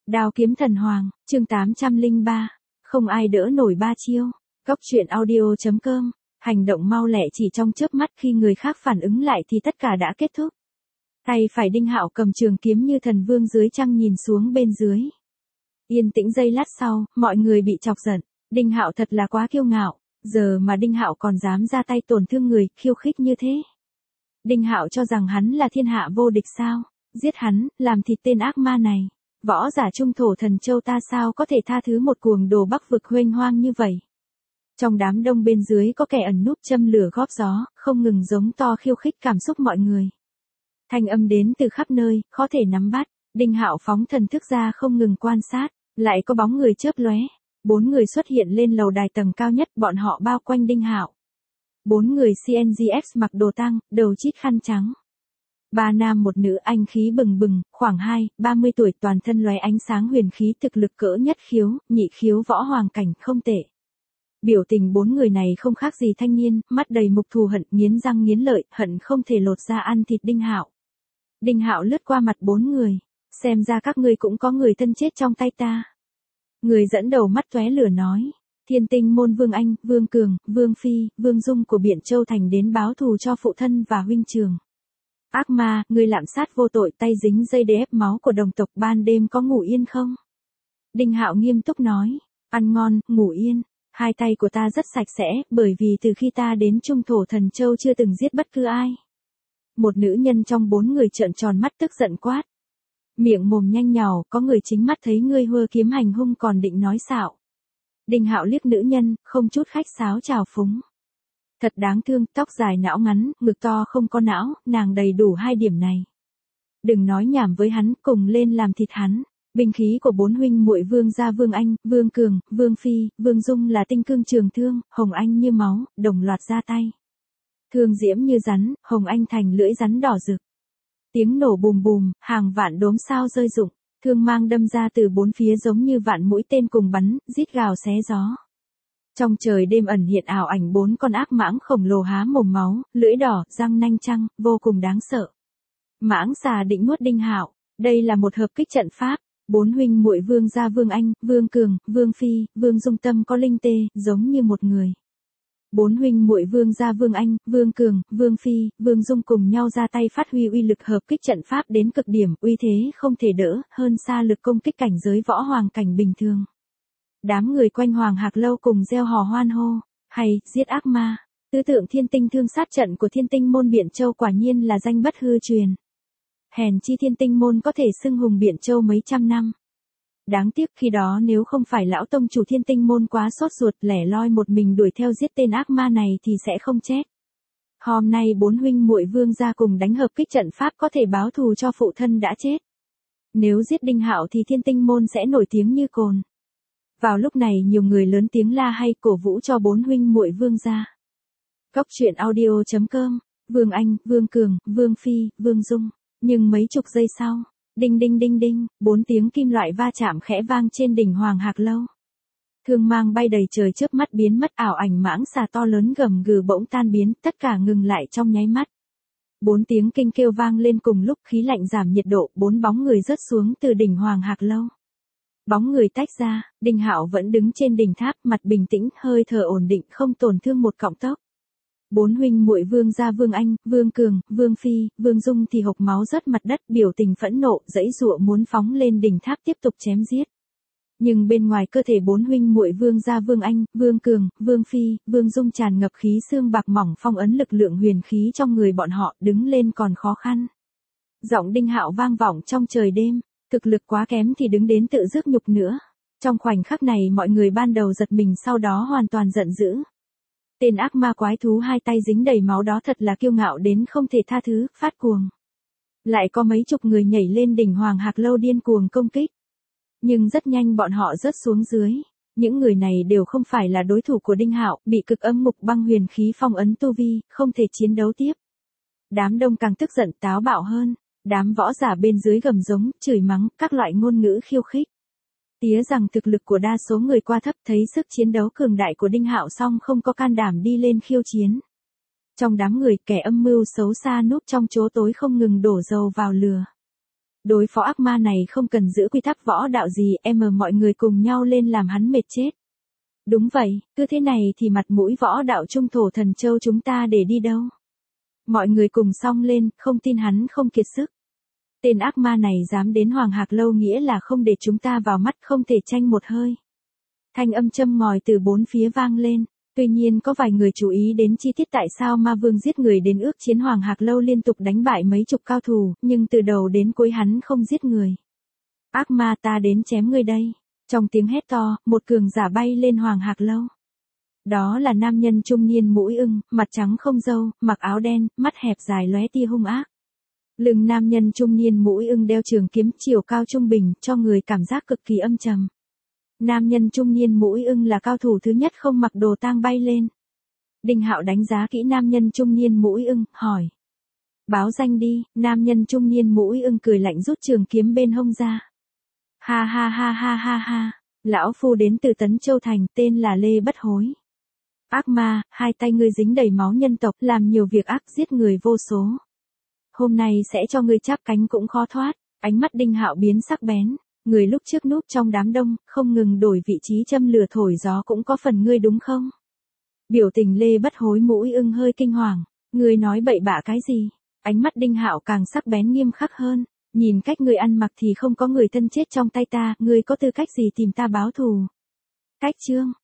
Đao kiếm thần hoàng, chương 803. Không ai đỡ nổi ba chiêu. Góc truyện audio.com. Hành động mau lẹ chỉ trong chớp mắt, khi người khác phản ứng lại thì tất cả đã kết thúc. Tay phải Đinh Hạo cầm trường kiếm như thần vương dưới trăng nhìn xuống bên dưới. Yên tĩnh giây lát sau, mọi người bị chọc giận. Đinh Hạo thật là quá kiêu ngạo, giờ mà Đinh Hạo còn dám ra tay tổn thương người, khiêu khích như thế. Đinh Hạo cho rằng hắn là thiên hạ vô địch sao? Giết hắn, làm thịt tên ác ma này. Võ giả trung thổ thần châu ta sao có thể tha thứ một cuồng đồ Bắc vực huênh hoang như vậy. Trong đám đông bên dưới có kẻ ẩn núp châm lửa góp gió, không ngừng giống to khiêu khích cảm xúc mọi người. Thanh âm đến từ khắp nơi, khó thể nắm bắt. Đinh Hạo phóng thần thức ra không ngừng quan sát, lại có bóng người chớp lóe. 4 người xuất hiện lên lầu đài tầng cao nhất, bọn họ bao quanh Đinh Hạo. 4 người CNGX mặc đồ tang, đầu chít khăn trắng. 3 nam một nữ, anh khí bừng bừng, khoảng 30 tuổi, toàn thân lóe ánh sáng huyền khí, thực lực cỡ nhất khiếu, nhị khiếu võ hoàng cảnh, không tệ. Biểu tình 4 người này không khác gì thanh niên, mắt đầy mục thù hận, nghiến răng nghiến lợi, hận không thể lột ra ăn thịt Đinh Hạo. Đinh Hạo lướt qua mặt 4 người, xem ra các ngươi cũng có người thân chết trong tay ta. Người dẫn đầu mắt tóe lửa nói, Thiên Tinh môn Vương Anh, Vương Cường, Vương Phi, Vương Dung của Biện Châu Thành đến báo thù cho phụ thân và huynh trường. Ác ma, ngươi lạm sát vô tội, tay dính dây để ép máu của đồng tộc, ban đêm có ngủ yên không? Đinh Hạo nghiêm túc nói, ăn ngon, ngủ yên. Hai tay của ta rất sạch sẽ, bởi vì từ khi ta đến Trung Thổ Thần Châu chưa từng giết bất cứ ai. Một nữ nhân trong 4 người trợn tròn mắt tức giận quát. Miệng mồm nhanh nhào, có người chính mắt thấy ngươi hơ kiếm hành hung còn định nói xạo. Đinh Hạo liếc nữ nhân, không chút khách sáo chào phúng. Thật đáng thương, tóc dài não ngắn, ngực to không có não, nàng đầy đủ 2 điểm này. Đừng nói nhảm với hắn, cùng lên làm thịt hắn. Binh khí của 4 huynh muội Vương gia Vương Anh, Vương Cường, Vương Phi, Vương Dung là tinh cương trường thương, hồng anh như máu, đồng loạt ra tay. Thương diễm như rắn, hồng anh thành lưỡi rắn đỏ rực. Tiếng nổ bùm bùm, hàng vạn đốm sao rơi rụng, thương mang đâm ra từ 4 phía giống như vạn mũi tên cùng bắn, rít gào xé gió. Trong trời đêm ẩn hiện ảo ảnh 4 con ác mãng khổng lồ há mồm máu, lưỡi đỏ, răng nanh trăng, vô cùng đáng sợ. Mãng xà định nuốt Đinh Hạo, đây là một hợp kích trận pháp. 4 huynh muội Vương gia Vương Anh, Vương Cường, Vương Phi, Vương Dung tâm có linh tê, giống như một người. 4 huynh muội Vương gia Vương Anh, Vương Cường, Vương Phi, Vương Dung cùng nhau ra tay phát huy uy lực hợp kích trận pháp đến cực điểm, uy thế không thể đỡ, hơn xa lực công kích cảnh giới võ hoàng cảnh bình thường. Đám người quanh Hoàng Hạc Lâu cùng reo hò hoan hô, hay, giết ác ma. Tứ tượng thiên tinh thương sát trận của Thiên Tinh môn Biện Châu quả nhiên là danh bất hư truyền. Hèn chi Thiên Tinh môn có thể xưng hùng Biện Châu mấy trăm năm. Đáng tiếc khi đó nếu không phải lão tông chủ Thiên Tinh môn quá sốt ruột lẻ loi một mình đuổi theo giết tên ác ma này thì sẽ không chết. Hôm nay 4 huynh muội Vương gia cùng đánh hợp kích trận pháp có thể báo thù cho phụ thân đã chết. Nếu giết Đinh Hạo thì Thiên Tinh môn sẽ nổi tiếng như cồn. Vào lúc này nhiều người lớn tiếng la hay cổ vũ cho 4 huynh muội Vương gia. Góc truyện audio.com. Vương Anh, Vương Cường, Vương Phi, Vương Dung. Nhưng mấy chục giây sau, đinh đinh đinh đinh, 4 tiếng kim loại va chạm khẽ vang trên đỉnh Hoàng Hạc Lâu. Thương mang bay đầy trời chớp mắt biến mất, ảo ảnh mãng xà to lớn gầm gừ bỗng tan biến, tất cả ngừng lại trong nháy mắt. 4 tiếng kinh kêu vang lên cùng lúc, khí lạnh giảm nhiệt độ, 4 bóng người rớt xuống từ đỉnh Hoàng Hạc Lâu. Bóng người tách ra, Đinh Hạo vẫn đứng trên đỉnh tháp, mặt bình tĩnh, hơi thở ổn định, không tổn thương một cọng tóc. 4 huynh muội Vương gia Vương Anh, Vương Cường, Vương Phi, Vương Dung thì hộc máu rớt mặt đất, biểu tình phẫn nộ, giãy giụa muốn phóng lên đỉnh tháp tiếp tục chém giết. Nhưng bên ngoài cơ thể 4 huynh muội Vương gia Vương Anh, Vương Cường, Vương Phi, Vương Dung tràn ngập khí xương bạc mỏng, phong ấn lực lượng huyền khí trong người bọn họ, đứng lên còn khó khăn. Giọng Đinh Hạo vang vọng trong trời đêm, thực lực quá kém thì đứng đến tự rước nhục nữa. Trong khoảnh khắc này mọi người ban đầu giật mình, sau đó hoàn toàn giận dữ. Tên ác ma quái thú 2 tay dính đầy máu đó thật là kiêu ngạo đến không thể tha thứ, phát cuồng. Lại có mấy chục người nhảy lên đỉnh Hoàng Hạc Lâu điên cuồng công kích. Nhưng rất nhanh bọn họ rớt xuống dưới. Những người này đều không phải là đối thủ của Đinh Hạo, bị cực âm mục băng huyền khí phong ấn tu vi, không thể chiến đấu tiếp. Đám đông càng tức giận táo bạo hơn. Đám võ giả bên dưới gầm giống, chửi mắng, các loại ngôn ngữ khiêu khích. Tía rằng thực lực của đa số người qua thấp, thấy sức chiến đấu cường đại của Đinh Hạo song không có can đảm đi lên khiêu chiến. Trong đám người, kẻ âm mưu xấu xa núp trong chỗ tối không ngừng đổ dầu vào lửa. Đối phó ác ma này không cần giữ quy tắc võ đạo gì, mọi người cùng nhau lên làm hắn mệt chết. Đúng vậy, cứ thế này thì mặt mũi võ đạo trung thổ thần châu chúng ta để đi đâu. Mọi người cùng xông lên, không tin hắn không kiệt sức. Tên ác ma này dám đến Hoàng Hạc Lâu nghĩa là không để chúng ta vào mắt, không thể tranh một hơi. Thanh âm châm ngòi từ bốn phía vang lên. Tuy nhiên có vài người chú ý đến chi tiết tại sao ma vương giết người đến ước chiến Hoàng Hạc Lâu liên tục đánh bại mấy chục cao thủ, nhưng từ đầu đến cuối hắn không giết người. Ác ma, ta đến chém ngươi đây. Trong tiếng hét to, một cường giả bay lên Hoàng Hạc Lâu. Đó là nam nhân trung niên mũi ưng, mặt trắng không râu, mặc áo đen, mắt hẹp dài lóe tia hung ác. Lưng nam nhân trung niên mũi ưng đeo trường kiếm chiều cao trung bình, cho người cảm giác cực kỳ âm trầm. Nam nhân trung niên mũi ưng là cao thủ thứ nhất không mặc đồ tang bay lên. Đinh Hạo đánh giá kỹ nam nhân trung niên mũi ưng, hỏi. Báo danh đi, nam nhân trung niên mũi ưng cười lạnh rút trường kiếm bên hông ra. Ha ha ha ha ha ha, lão phu đến từ Tấn Châu Thành, tên là Lê Bất Hối. Ác ma, hai tay ngươi dính đầy máu nhân tộc, làm nhiều việc ác giết người vô số. Hôm nay sẽ cho ngươi chắp cánh cũng khó thoát. Ánh mắt Đinh Hạo biến sắc bén. Người lúc trước núp trong đám đông, không ngừng đổi vị trí châm lửa thổi gió cũng có phần ngươi đúng không? Biểu tình Lê Bất Hối mũi ưng hơi kinh hoàng. Ngươi nói bậy bạ cái gì? Ánh mắt Đinh Hạo càng sắc bén nghiêm khắc hơn. Nhìn cách ngươi ăn mặc thì không có người thân chết trong tay ta, ngươi có tư cách gì tìm ta báo thù? Cách chương.